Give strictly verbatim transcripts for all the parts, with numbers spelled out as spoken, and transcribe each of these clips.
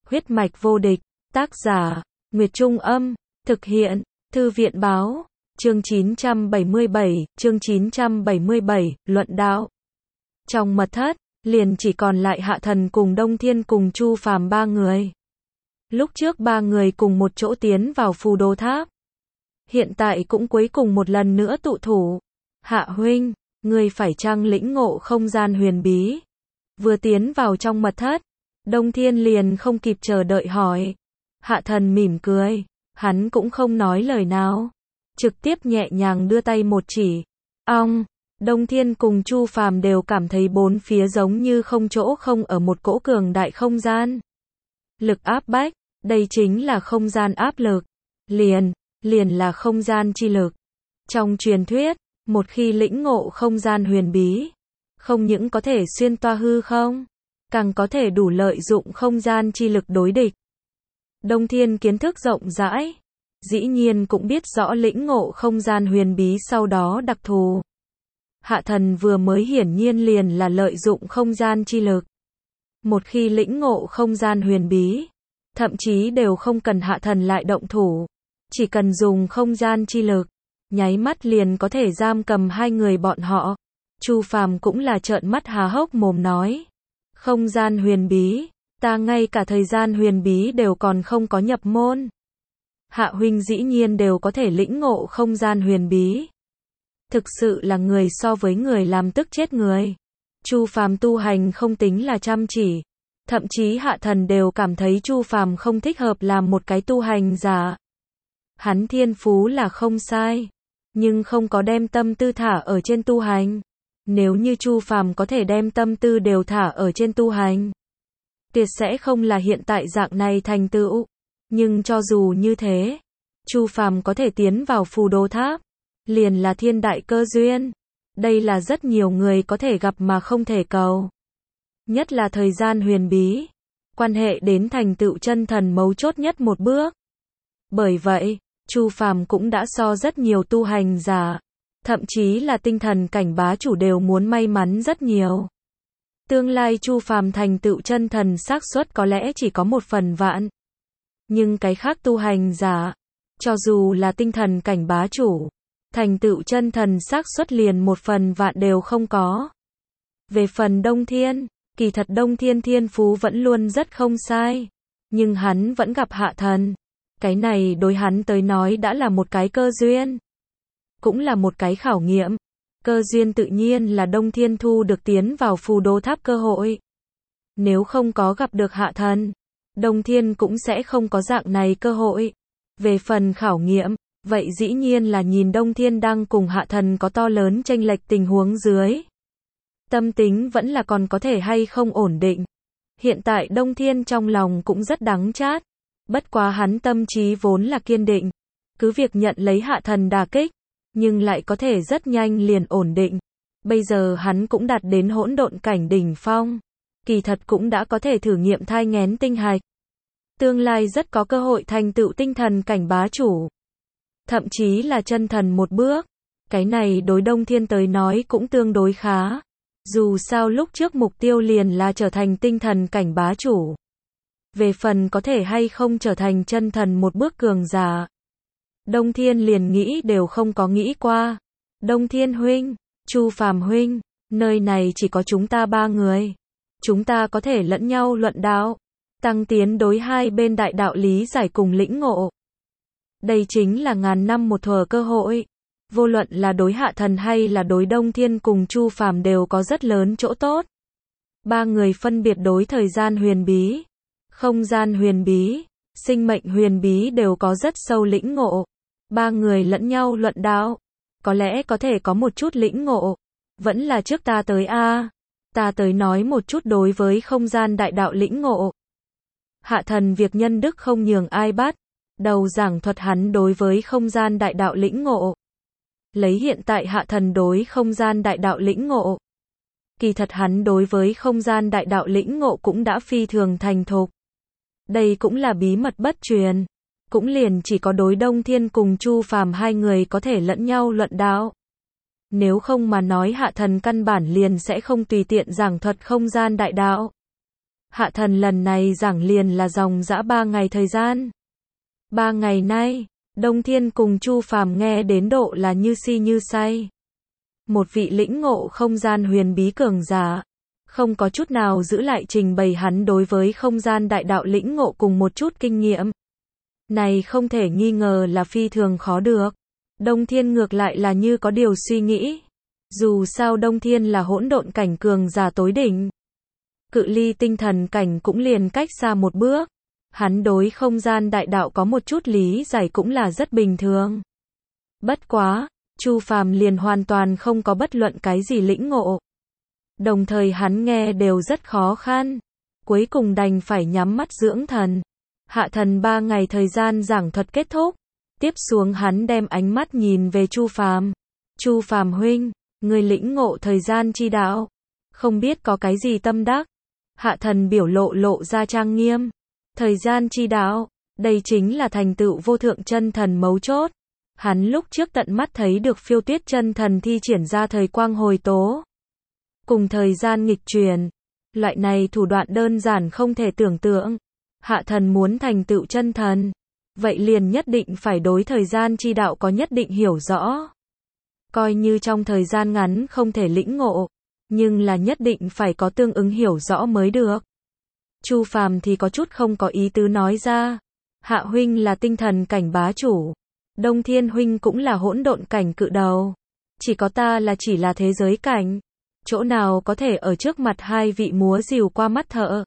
Huyết mạch vô địch, tác giả, Nguyệt Trung Âm, thực hiện, Thư viện Báo, chương chín trăm bảy mươi bảy, chương chín trăm bảy mươi bảy, luận đạo. Trong mật thất, liền chỉ còn lại Hạ Thần cùng Đông Thiên cùng Chu Phàm ba người. Lúc trước ba người cùng một chỗ tiến vào Phù Đồ Tháp. Hiện tại cũng cuối cùng một lần nữa tụ thủ. Hạ huynh, ngươi phải chăng lĩnh ngộ không gian huyền bí? Vừa tiến vào trong mật thất, Đông Thiên liền không kịp chờ đợi hỏi. Hạ Thần mỉm cười, hắn cũng không nói lời nào, trực tiếp nhẹ nhàng đưa tay một chỉ. Ong, Đông Thiên cùng Chu Phàm đều cảm thấy bốn phía giống như không chỗ không ở một cỗ cường đại không gian. Lực áp bách, đây chính là không gian áp lực. Liền, liền là không gian chi lực. Trong truyền thuyết, một khi lĩnh ngộ không gian huyền bí, không những có thể xuyên toa hư không, càng có thể đủ lợi dụng không gian chi lực đối địch. Đông Thiên kiến thức rộng rãi, dĩ nhiên cũng biết rõ lĩnh ngộ không gian huyền bí sau đó đặc thù. Hạ Thần vừa mới hiển nhiên liền là lợi dụng không gian chi lực. Một khi lĩnh ngộ không gian huyền bí, thậm chí đều không cần Hạ Thần lại động thủ, chỉ cần dùng không gian chi lực, nháy mắt liền có thể giam cầm hai người bọn họ. Chu Phàm cũng là trợn mắt há hốc mồm nói, không gian huyền bí, ta ngay cả thời gian huyền bí đều còn không có nhập môn. Hạ huynh dĩ nhiên đều có thể lĩnh ngộ không gian huyền bí. Thực sự là người so với người làm tức chết người. Chu Phàm tu hành không tính là chăm chỉ, thậm chí Hạ Thần đều cảm thấy Chu Phàm không thích hợp làm một cái tu hành giả. Hắn thiên phú là không sai, nhưng không có đem tâm tư thả ở trên tu hành. Nếu như Chu Phàm có thể đem tâm tư đều thả ở trên tu hành, tuyệt sẽ không là hiện tại dạng này thành tựu. Nhưng cho dù như thế, Chu Phàm có thể tiến vào Phù Đồ Tháp, liền là thiên đại cơ duyên. Đây là rất nhiều người có thể gặp mà không thể cầu. Nhất là thời gian huyền bí, quan hệ đến thành tựu chân thần mấu chốt nhất một bước. Bởi vậy, Chu Phàm cũng đã so rất nhiều tu hành giả, thậm chí là tinh thần cảnh bá chủ đều muốn may mắn rất nhiều. Tương lai Chu Phàm thành tựu chân thần xác suất có lẽ chỉ có một phần vạn. Nhưng cái khác tu hành giả, cho dù là tinh thần cảnh bá chủ, thành tựu chân thần xác suất liền một phần vạn đều không có. Về phần Đông Thiên, kỳ thật Đông Thiên thiên phú vẫn luôn rất không sai, nhưng hắn vẫn gặp Hạ Thần. Cái này đối hắn tới nói đã là một cái cơ duyên, cũng là một cái khảo nghiệm. Cơ duyên tự nhiên là Đông Thiên thu được tiến vào Phù Đồ Tháp cơ hội. Nếu không có gặp được Hạ Thần, Đông Thiên cũng sẽ không có dạng này cơ hội. Về phần khảo nghiệm, vậy dĩ nhiên là nhìn Đông Thiên đang cùng Hạ Thần có to lớn chênh lệch tình huống dưới, tâm tính vẫn là còn có thể hay không ổn định. Hiện tại Đông Thiên trong lòng cũng rất đắng chát, bất quá hắn tâm trí vốn là kiên định, cứ việc nhận lấy Hạ Thần đả kích, nhưng lại có thể rất nhanh liền ổn định. Bây giờ hắn cũng đạt đến hỗn độn cảnh đỉnh phong, kỳ thật cũng đã có thể thử nghiệm thai nghén tinh hạch. Tương lai rất có cơ hội thành tựu tinh thần cảnh bá chủ, thậm chí là chân thần một bước. Cái này đối Đông Thiên tới nói cũng tương đối khá. Dù sao lúc trước mục tiêu liền là trở thành tinh thần cảnh bá chủ. Về phần có thể hay không trở thành chân thần một bước cường giả, Đông Thiên liền nghĩ đều không có nghĩ qua. Đông Thiên huynh, Chu Phàm huynh, nơi này chỉ có chúng ta ba người. Chúng ta có thể lẫn nhau luận đạo, tăng tiến đối hai bên đại đạo lý giải cùng lĩnh ngộ. Đây chính là ngàn năm một thuở cơ hội. Vô luận là đối Hạ Thần hay là đối Đông Thiên cùng Chu Phàm đều có rất lớn chỗ tốt. Ba người phân biệt đối thời gian huyền bí, không gian huyền bí, sinh mệnh huyền bí đều có rất sâu lĩnh ngộ. Ba người lẫn nhau luận đạo, có lẽ có thể có một chút lĩnh ngộ. Vẫn là trước ta tới a, ta tới nói một chút đối với không gian đại đạo lĩnh ngộ. Hạ Thần việc nhân đức không nhường ai bắt, đầu giảng thuật hắn đối với không gian đại đạo lĩnh ngộ. Lấy hiện tại Hạ Thần đối không gian đại đạo lĩnh ngộ, kỳ thật hắn đối với không gian đại đạo lĩnh ngộ cũng đã phi thường thành thục. Đây cũng là bí mật bất truyền, cũng liền chỉ có đối Đông Thiên cùng Chu Phàm hai người có thể lẫn nhau luận đạo. Nếu không mà nói Hạ Thần căn bản liền sẽ không tùy tiện giảng thuật không gian đại đạo. Hạ thần lần này giảng liền là dòng dã ba ngày thời gian. Ba ngày nay, Đông Thiên cùng Chu Phàm nghe đến độ là như si như say. Một vị lĩnh ngộ không gian huyền bí cường giả, không có chút nào giữ lại trình bày hắn đối với không gian đại đạo lĩnh ngộ cùng một chút kinh nghiệm. Này không thể nghi ngờ là phi thường khó được. Đông Thiên ngược lại là như có điều suy nghĩ. Dù sao Đông Thiên là hỗn độn cảnh cường giả tối đỉnh. Cự ly tinh thần cảnh cũng liền cách xa một bước. Hắn đối không gian đại đạo có một chút lý giải cũng là rất bình thường. Bất quá, Chu Phàm liền hoàn toàn không có bất luận cái gì lĩnh ngộ. Đồng thời hắn nghe đều rất khó khăn. Cuối cùng đành phải nhắm mắt dưỡng thần. Hạ thần ba ngày thời gian giảng thuật kết thúc. Tiếp xuống hắn đem ánh mắt nhìn về Chu Phàm. Chu Phàm huynh, người lĩnh ngộ thời gian chi đạo. Không biết có cái gì tâm đắc. Hạ thần biểu lộ lộ ra trang nghiêm. Thời gian chi đạo, đây chính là thành tựu vô thượng chân thần mấu chốt. Hắn lúc trước tận mắt thấy được Phiêu Tuyết chân thần thi triển ra thời quang hồi tố. Cùng thời gian nghịch truyền. Loại này thủ đoạn đơn giản không thể tưởng tượng. Hạ thần muốn thành tựu chân thần. Vậy liền nhất định phải đối thời gian chi đạo có nhất định hiểu rõ. Coi như trong thời gian ngắn không thể lĩnh ngộ. Nhưng là nhất định phải có tương ứng hiểu rõ mới được. Chu Phàm thì có chút không có ý tứ nói ra. Hạ huynh là tinh thần cảnh bá chủ. Đông Thiên huynh cũng là hỗn độn cảnh cự đầu. Chỉ có ta là chỉ là thế giới cảnh. Chỗ nào có thể ở trước mặt hai vị múa rìu qua mắt thợ.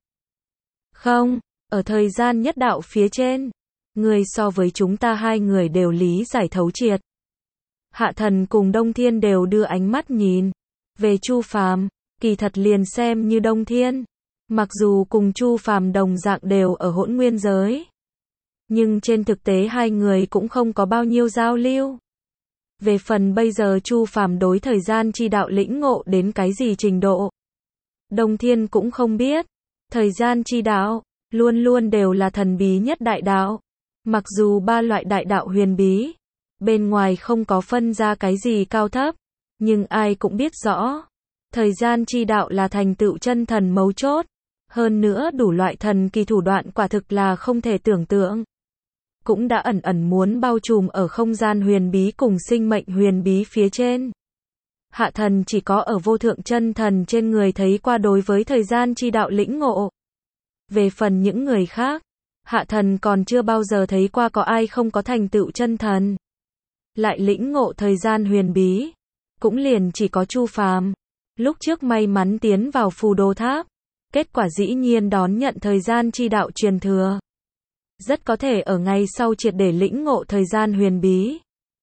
Không, ở thời gian nhất đạo phía trên. Người so với chúng ta hai người đều lý giải thấu triệt. Hạ thần cùng Đông Thiên đều đưa ánh mắt nhìn. Về Chu Phàm, kỳ thật liền xem như Đông Thiên. Mặc dù cùng Chu Phàm đồng dạng đều ở hỗn nguyên giới. Nhưng trên thực tế hai người cũng không có bao nhiêu giao lưu. Về phần bây giờ Chu Phàm đối thời gian chi đạo lĩnh ngộ đến cái gì trình độ. Đông Thiên cũng không biết. Thời gian chi đạo, luôn luôn đều là thần bí nhất đại đạo. Mặc dù ba loại đại đạo huyền bí, bên ngoài không có phân ra cái gì cao thấp. Nhưng ai cũng biết rõ. Thời gian chi đạo là thành tựu chân thần mấu chốt. Hơn nữa đủ loại thần kỳ thủ đoạn quả thực là không thể tưởng tượng. Cũng đã ẩn ẩn muốn bao trùm ở không gian huyền bí cùng sinh mệnh huyền bí phía trên. Hạ thần chỉ có ở vô thượng chân thần trên người thấy qua đối với thời gian chi đạo lĩnh ngộ. Về phần những người khác, hạ thần còn chưa bao giờ thấy qua có ai không có thành tựu chân thần. Lại lĩnh ngộ thời gian huyền bí. Cũng liền chỉ có Chu Phàm. Lúc trước may mắn tiến vào Phù Đồ Tháp. Kết quả dĩ nhiên đón nhận thời gian chi đạo truyền thừa. Rất có thể ở ngày sau triệt để lĩnh ngộ thời gian huyền bí.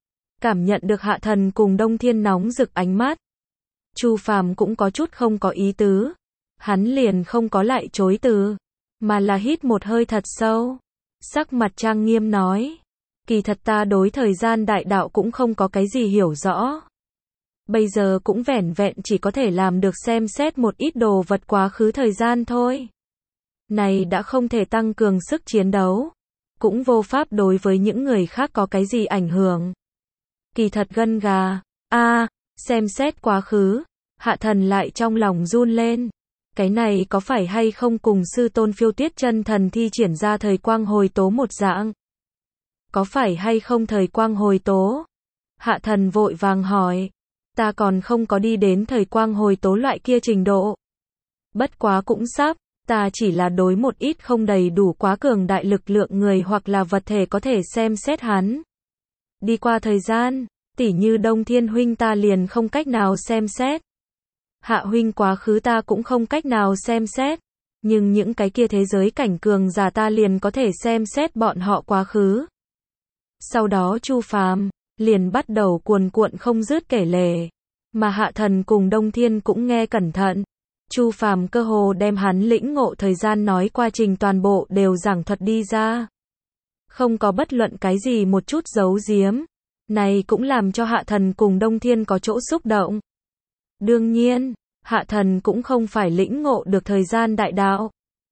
Cảm nhận được hạ thần cùng Đông Thiên nóng rực ánh mắt. Chu Phàm cũng có chút không có ý tứ. Hắn liền không có lại chối từ. Mà là hít một hơi thật sâu. Sắc mặt trang nghiêm nói. Kỳ thật ta đối thời gian đại đạo cũng không có cái gì hiểu rõ. Bây giờ cũng vẻn vẹn chỉ có thể làm được xem xét một ít đồ vật quá khứ thời gian thôi. Này đã không thể tăng cường sức chiến đấu. Cũng vô pháp đối với những người khác có cái gì ảnh hưởng. Kỳ thật gân gà. a à, xem xét quá khứ. Hạ thần lại trong lòng run lên. Cái này có phải hay không cùng sư tôn Phiêu Tuyết chân thần thi triển ra thời quang hồi tố một dạng? Có phải hay không thời quang hồi tố? Hạ thần vội vàng hỏi. Ta còn không có đi đến thời quang hồi tố loại kia trình độ. Bất quá cũng sắp, ta chỉ là đối một ít không đầy đủ quá cường đại lực lượng người hoặc là vật thể có thể xem xét hắn. Đi qua thời gian, tỉ như Đông Thiên huynh ta liền không cách nào xem xét. Hạ huynh quá khứ ta cũng không cách nào xem xét. Nhưng những cái kia thế giới cảnh cường giả ta liền có thể xem xét bọn họ quá khứ. Sau đó Chu Phàm liền bắt đầu cuồn cuộn không dứt kể lể. Mà hạ thần cùng Đông Thiên cũng nghe cẩn thận. Chu Phàm cơ hồ đem hắn lĩnh ngộ thời gian nói qua trình toàn bộ đều giảng thuật đi ra. Không có bất luận cái gì một chút giấu giếm. Này cũng làm cho hạ thần cùng Đông Thiên có chỗ xúc động. Đương nhiên, hạ thần cũng không phải lĩnh ngộ được thời gian đại đạo.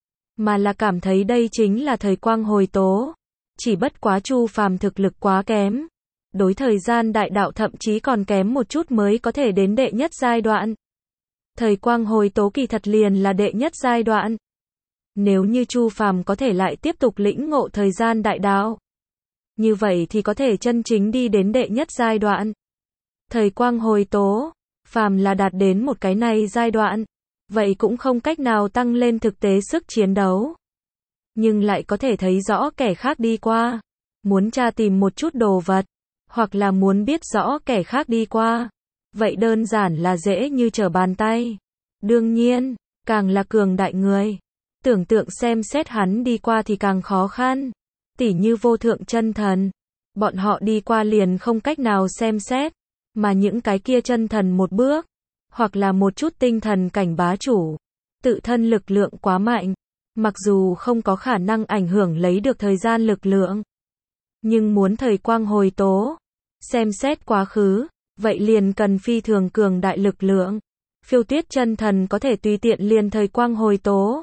Mà là cảm thấy đây chính là thời quang hồi tố. Chỉ bất quá Chu Phàm thực lực quá kém. Đối thời gian đại đạo thậm chí còn kém một chút mới có thể đến đệ nhất giai đoạn. Thời quang hồi tố kỳ thật liền là đệ nhất giai đoạn. Nếu như Chu Phàm có thể lại tiếp tục lĩnh ngộ thời gian đại đạo, như vậy thì có thể chân chính đi đến đệ nhất giai đoạn. Thời quang hồi tố, phàm là đạt đến một cái này giai đoạn, vậy cũng không cách nào tăng lên thực tế sức chiến đấu. Nhưng lại có thể thấy rõ kẻ khác đi qua, muốn tra tìm một chút đồ vật, hoặc là muốn biết rõ kẻ khác đi qua. Vậy đơn giản là dễ như trở bàn tay. Đương nhiên, càng là cường đại người, tưởng tượng xem xét hắn đi qua thì càng khó khăn. Tỉ như vô thượng chân thần, bọn họ đi qua liền không cách nào xem xét, mà những cái kia chân thần một bước, hoặc là một chút tinh thần cảnh bá chủ, tự thân lực lượng quá mạnh, mặc dù không có khả năng ảnh hưởng lấy được thời gian lực lượng, nhưng muốn thời quang hồi tố, xem xét quá khứ, vậy liền cần phi thường cường đại lực lượng. Phiêu Tuyết chân thần có thể tùy tiện liền thời quang hồi tố.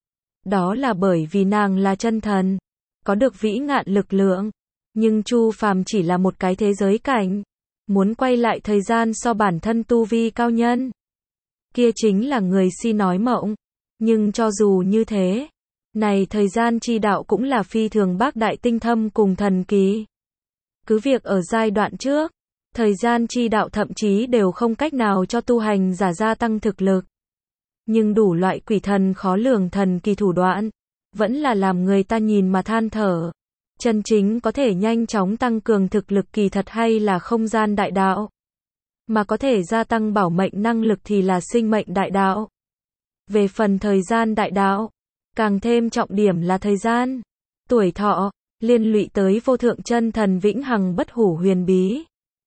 Đó là bởi vì nàng là chân thần, có được vĩ ngạn lực lượng, nhưng Chu Phàm chỉ là một cái thế giới cảnh, muốn quay lại thời gian so bản thân tu vi cao nhân, kia chính là người si nói mộng. Nhưng cho dù như thế, này thời gian chi đạo cũng là phi thường bác đại tinh thâm cùng thần kỳ. Cứ việc ở giai đoạn trước, thời gian chi đạo thậm chí đều không cách nào cho tu hành giả gia tăng thực lực, nhưng đủ loại quỷ thần khó lường thần kỳ thủ đoạn, vẫn là làm người ta nhìn mà than thở. Chân chính có thể nhanh chóng tăng cường thực lực kỳ thật hay là không gian đại đạo, mà có thể gia tăng bảo mệnh năng lực thì là sinh mệnh đại đạo. Về phần thời gian đại đạo, càng thêm trọng điểm là thời gian, tuổi thọ, liên lụy tới vô thượng chân thần vĩnh hằng bất hủ huyền bí.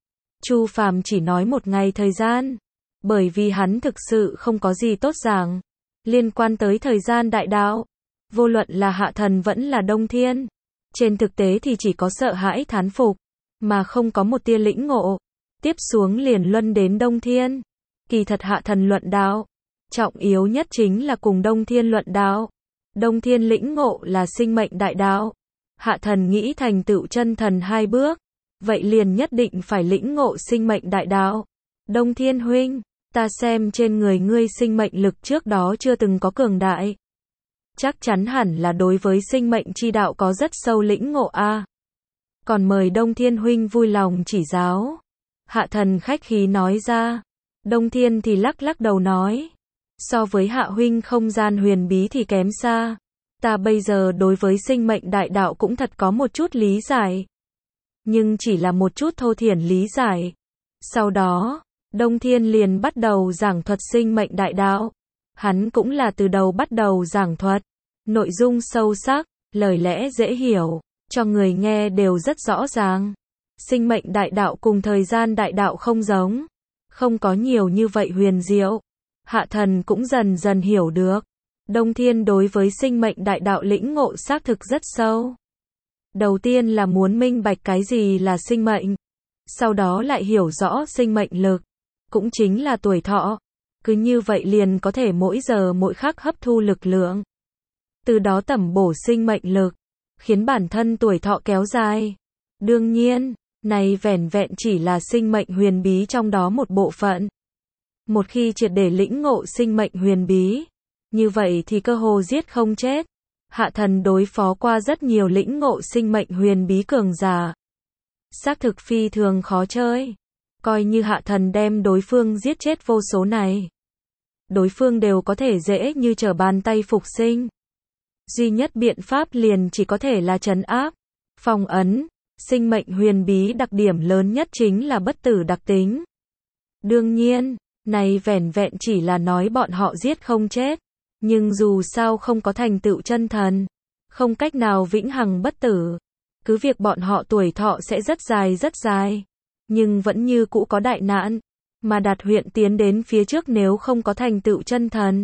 Chu Phàm chỉ nói một ngày thời gian, bởi vì hắn thực sự không có gì tốt giảng liên quan tới thời gian đại đạo. Vô luận là hạ thần vẫn là Đông Thiên, trên thực tế thì chỉ có sợ hãi thán phục, mà không có một tia lĩnh ngộ. Tiếp xuống liền luân đến Đông Thiên. Kỳ thật hạ thần luận đạo, trọng yếu nhất chính là cùng Đông Thiên luận đạo. Đông Thiên lĩnh ngộ là sinh mệnh đại đạo, hạ thần nghĩ thành tựu chân thần hai bước, vậy liền nhất định phải lĩnh ngộ sinh mệnh đại đạo. Đông Thiên huynh, ta xem trên người ngươi sinh mệnh lực trước đó chưa từng có cường đại, chắc chắn hẳn là đối với sinh mệnh chi đạo có rất sâu lĩnh ngộ a. À. Còn mời Đông Thiên huynh vui lòng chỉ giáo. Hạ thần khách khí nói ra. Đông Thiên thì lắc lắc đầu nói, so với hạ huynh không gian huyền bí thì kém xa. Ta bây giờ đối với sinh mệnh đại đạo cũng thật có một chút lý giải, nhưng chỉ là một chút thô thiển lý giải. Sau đó, Đông Thiên liền bắt đầu giảng thuật sinh mệnh đại đạo. Hắn cũng là từ đầu bắt đầu giảng thuật, nội dung sâu sắc, lời lẽ dễ hiểu, cho người nghe đều rất rõ ràng. Sinh mệnh đại đạo cùng thời gian đại đạo không giống, không có nhiều như vậy huyền diệu. Hạ thần cũng dần dần hiểu được, Đông Thiên đối với sinh mệnh đại đạo lĩnh ngộ xác thực rất sâu. Đầu tiên là muốn minh bạch cái gì là sinh mệnh, sau đó lại hiểu rõ sinh mệnh lực, cũng chính là tuổi thọ. Cứ như vậy liền có thể mỗi giờ mỗi khắc hấp thu lực lượng, từ đó tẩm bổ sinh mệnh lực, khiến bản thân tuổi thọ kéo dài. Đương nhiên, này vẻn vẹn chỉ là sinh mệnh huyền bí trong đó một bộ phận. Một khi triệt để lĩnh ngộ sinh mệnh huyền bí, như vậy thì cơ hồ giết không chết. Hạ thần đối phó qua rất nhiều lĩnh ngộ sinh mệnh huyền bí cường giả, xác thực phi thường khó chơi. Coi như hạ thần đem đối phương giết chết vô số này, đối phương đều có thể dễ như trở bàn tay phục sinh. Duy nhất biện pháp liền chỉ có thể là trấn áp, phong ấn. Sinh mệnh huyền bí đặc điểm lớn nhất chính là bất tử đặc tính. Đương nhiên, này vẻn vẹn chỉ là nói bọn họ giết không chết, nhưng dù sao không có thành tựu chân thần, không cách nào vĩnh hằng bất tử. Cứ việc bọn họ tuổi thọ sẽ rất dài rất dài, nhưng vẫn như cũ có đại nạn, mà đạt huyện tiến đến phía trước nếu không có thành tựu chân thần,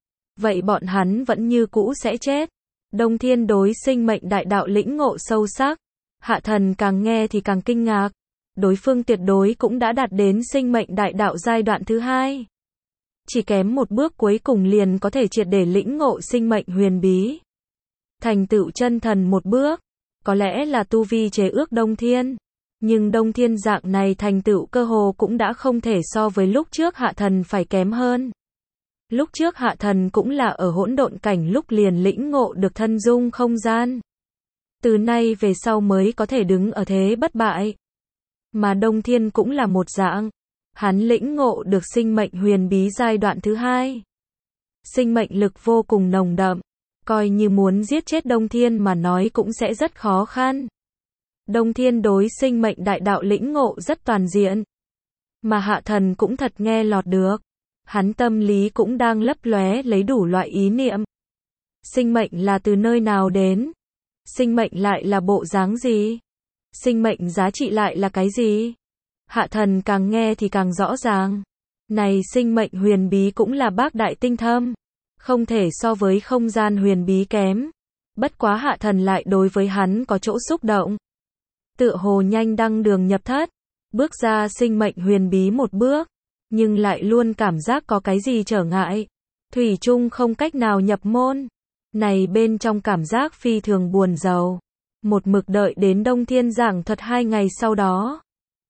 vậy bọn hắn vẫn như cũ sẽ chết. Đông Thiên đối sinh mệnh đại đạo lĩnh ngộ sâu sắc, hạ thần càng nghe thì càng kinh ngạc. Đối phương tuyệt đối cũng đã đạt đến sinh mệnh đại đạo giai đoạn thứ hai, chỉ kém một bước cuối cùng liền có thể triệt để lĩnh ngộ sinh mệnh huyền bí, thành tựu chân thần một bước. Có lẽ là tu vi chế ước Đông Thiên, nhưng Đông Thiên dạng này thành tựu cơ hồ cũng đã không thể so với lúc trước hạ thần phải kém hơn. Lúc trước Hạ Thần cũng là ở hỗn độn cảnh lúc liền lĩnh ngộ được thân dung không gian. Từ nay về sau mới có thể đứng ở thế bất bại. Mà Đông Thiên cũng là một dạng. Hắn lĩnh ngộ được sinh mệnh huyền bí giai đoạn thứ hai. Sinh mệnh lực vô cùng nồng đậm. Coi như muốn giết chết Đông Thiên mà nói cũng sẽ rất khó khăn. Đông Thiên đối sinh mệnh đại đạo lĩnh ngộ rất toàn diện. Mà Hạ Thần cũng thật nghe lọt được. Hắn tâm lý cũng đang lấp lóe lấy đủ loại ý niệm. Sinh mệnh là từ nơi nào đến? Sinh mệnh lại là bộ dáng gì? Sinh mệnh giá trị lại là cái gì? Hạ Thần càng nghe thì càng rõ ràng. Này sinh mệnh huyền bí cũng là bác đại tinh thâm. Không thể so với không gian huyền bí kém. Bất quá Hạ Thần lại đối với hắn có chỗ xúc động. Tựa hồ nhanh đăng đường nhập thất. Bước ra sinh mệnh huyền bí một bước. Nhưng lại luôn cảm giác có cái gì trở ngại. Thủy chung không cách nào nhập môn. Này bên trong cảm giác phi thường buồn rầu. Một mực đợi đến Đông Thiên giảng thuật hai ngày sau đó.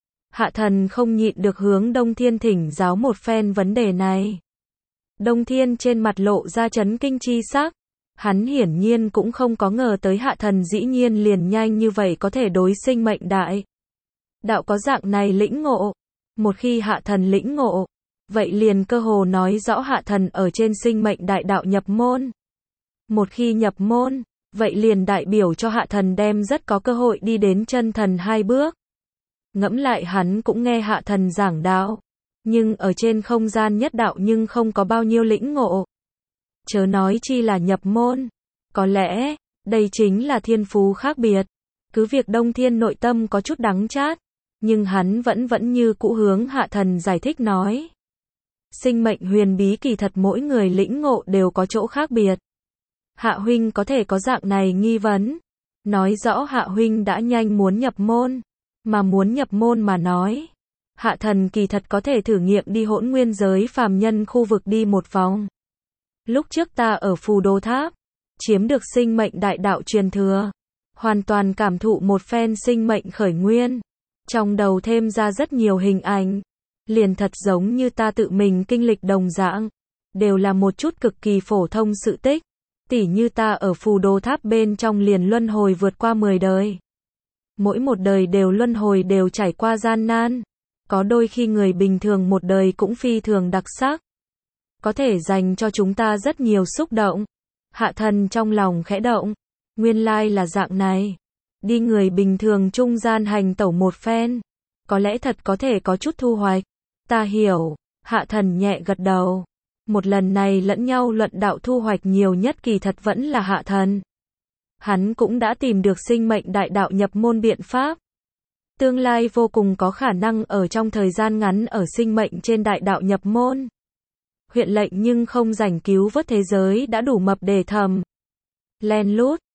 Hạ Thần không nhịn được hướng Đông Thiên thỉnh giáo một phen vấn đề này. Đông Thiên trên mặt lộ ra chấn kinh chi sắc. Hắn hiển nhiên cũng không có ngờ tới Hạ Thần dĩ nhiên liền nhanh như vậy có thể đối sinh mệnh đại đạo có dạng này lĩnh ngộ. Một khi Hạ Thần lĩnh ngộ, vậy liền cơ hồ nói rõ Hạ Thần ở trên sinh mệnh đại đạo nhập môn. Một khi nhập môn, vậy liền đại biểu cho Hạ Thần đem rất có cơ hội đi đến chân thần hai bước. Ngẫm lại hắn cũng nghe Hạ Thần giảng đạo, nhưng ở trên không gian nhất đạo nhưng không có bao nhiêu lĩnh ngộ. Chớ nói chi là nhập môn. Có lẽ, đây chính là thiên phú khác biệt. Cứ việc Đông Thiên nội tâm có chút đắng chát, nhưng hắn vẫn vẫn như cũ hướng Hạ Thần giải thích nói. Sinh mệnh huyền bí kỳ thật mỗi người lĩnh ngộ đều có chỗ khác biệt. Hạ huynh có thể có dạng này nghi vấn. Nói rõ Hạ huynh đã nhanh muốn nhập môn. Mà muốn nhập môn mà nói. Hạ Thần kỳ thật có thể thử nghiệm đi hỗn nguyên giới phàm nhân khu vực đi một vòng. Lúc trước ta ở Phù Đô Tháp, chiếm được sinh mệnh đại đạo truyền thừa. Hoàn toàn cảm thụ một phen sinh mệnh khởi nguyên. Trong đầu thêm ra rất nhiều hình ảnh. Liền thật giống như ta tự mình kinh lịch đồng dạng. Đều là một chút cực kỳ phổ thông sự tích. Tỉ như ta ở Phù Đô Tháp bên trong liền luân hồi vượt qua mười đời. Mỗi một đời đều luân hồi đều trải qua gian nan. Có đôi khi người bình thường một đời cũng phi thường đặc sắc. Có thể dành cho chúng ta rất nhiều xúc động. Hạ Thần trong lòng khẽ động. Nguyên lai là dạng này. Đi người bình thường trung gian hành tẩu một phen. Có lẽ thật có thể có chút thu hoạch. Ta hiểu. Hạ Thần nhẹ gật đầu. Một lần này lẫn nhau luận đạo thu hoạch nhiều nhất kỳ thật vẫn là Hạ Thần. Hắn cũng đã tìm được sinh mệnh đại đạo nhập môn biện pháp. Tương lai vô cùng có khả năng ở trong thời gian ngắn ở sinh mệnh trên đại đạo nhập môn. Huyện lệnh nhưng không rảnh cứu vớt thế giới đã đủ mập để thầm. Len lút,